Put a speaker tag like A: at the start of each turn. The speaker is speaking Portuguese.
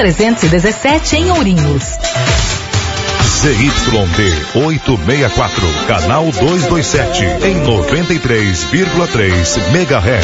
A: 317 em Ourinhos.
B: ZYD 864, canal 227, em 93,3 MHz.